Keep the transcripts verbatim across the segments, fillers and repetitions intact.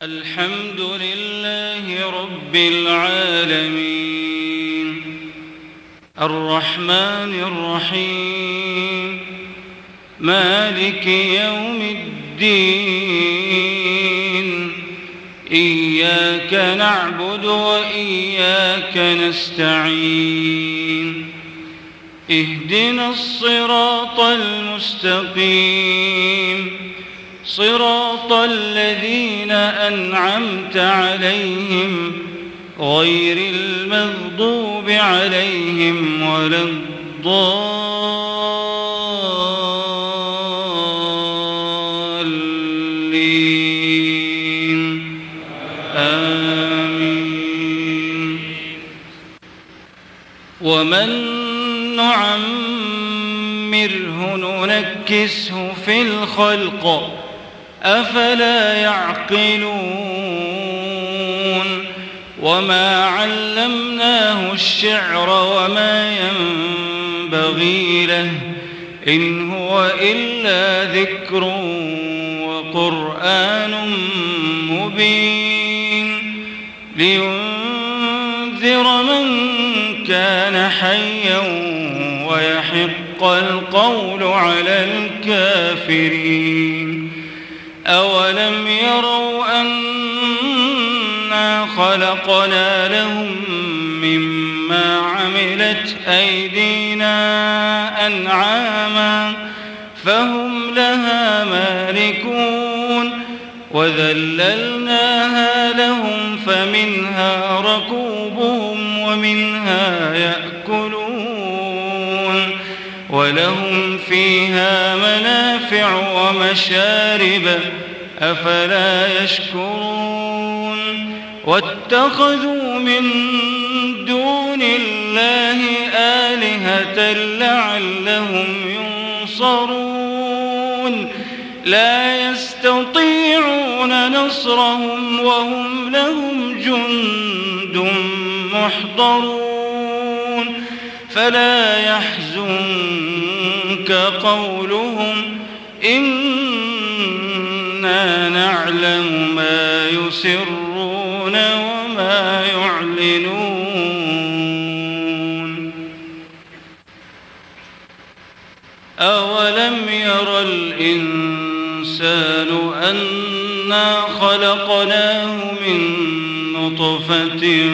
الحمد لله رب العالمين الرحمن الرحيم مالك يوم الدين إياك نعبد وإياك نستعين اهدنا الصراط المستقيم صراط الذين أنعمت عليهم غير المغضوب عليهم ولا الضالين آمين. ومن نعمره ننكسه في الخلق أفلا يعقلون وما علمناه الشعر وما ينبغي له إن هو إلا ذكر وقرآن مبين لينذر من كان حيا ويحق القول على الكافرين. أولم يروا أنا خلقنا لهم مما عملت أيدينا أنعاما فهم لها مالكون وذللناها لهم فمنها ركوبهم ومنها يأكلون ولهم فيها منافع ومشارب أفلا يشكرون. واتخذوا من دون الله آلهة لعلهم ينصرون لا يستطيعون نصرهم وهم لهم جند محضرون. فلا يحزنك قولهم إنا نعلم ما يسرون وما يعلنون. أولم ير الإنسان أنا خلقناه من نطفة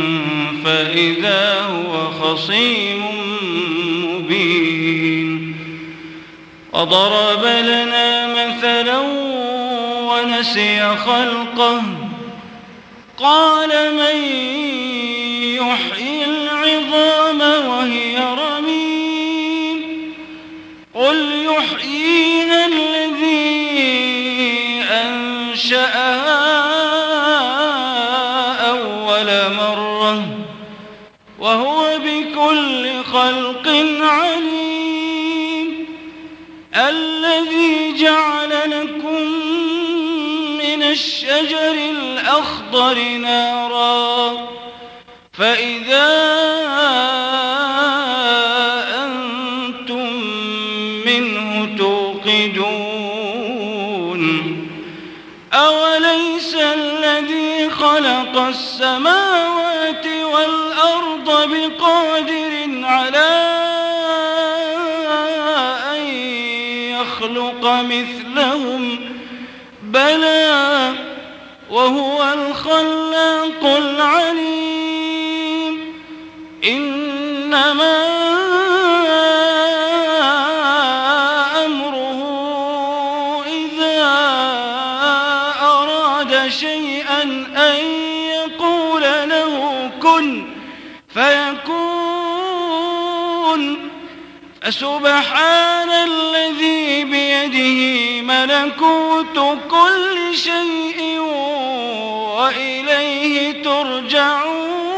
فإذا هو خصيم مبين وضرب لنا مثلا ونسي خلقه قال من يحيي العظام وهي رميم قل يحييها الذي أنشأها أول مرة وهو بكل خلق عليم. الذي جعل لكم من الشجر الأخضر نارا فإذا أنتم منه توقدون. أوليس الذي خلق السماوات والأرض بقادر على أن يخلق مثلهم بلى وهو الخلاق العليم. إنما أمره إذا أراد شيئا أن يقول له كن فيكون. فسبحان الذي بيده ملكوت كل شيء وإليه ترجعون.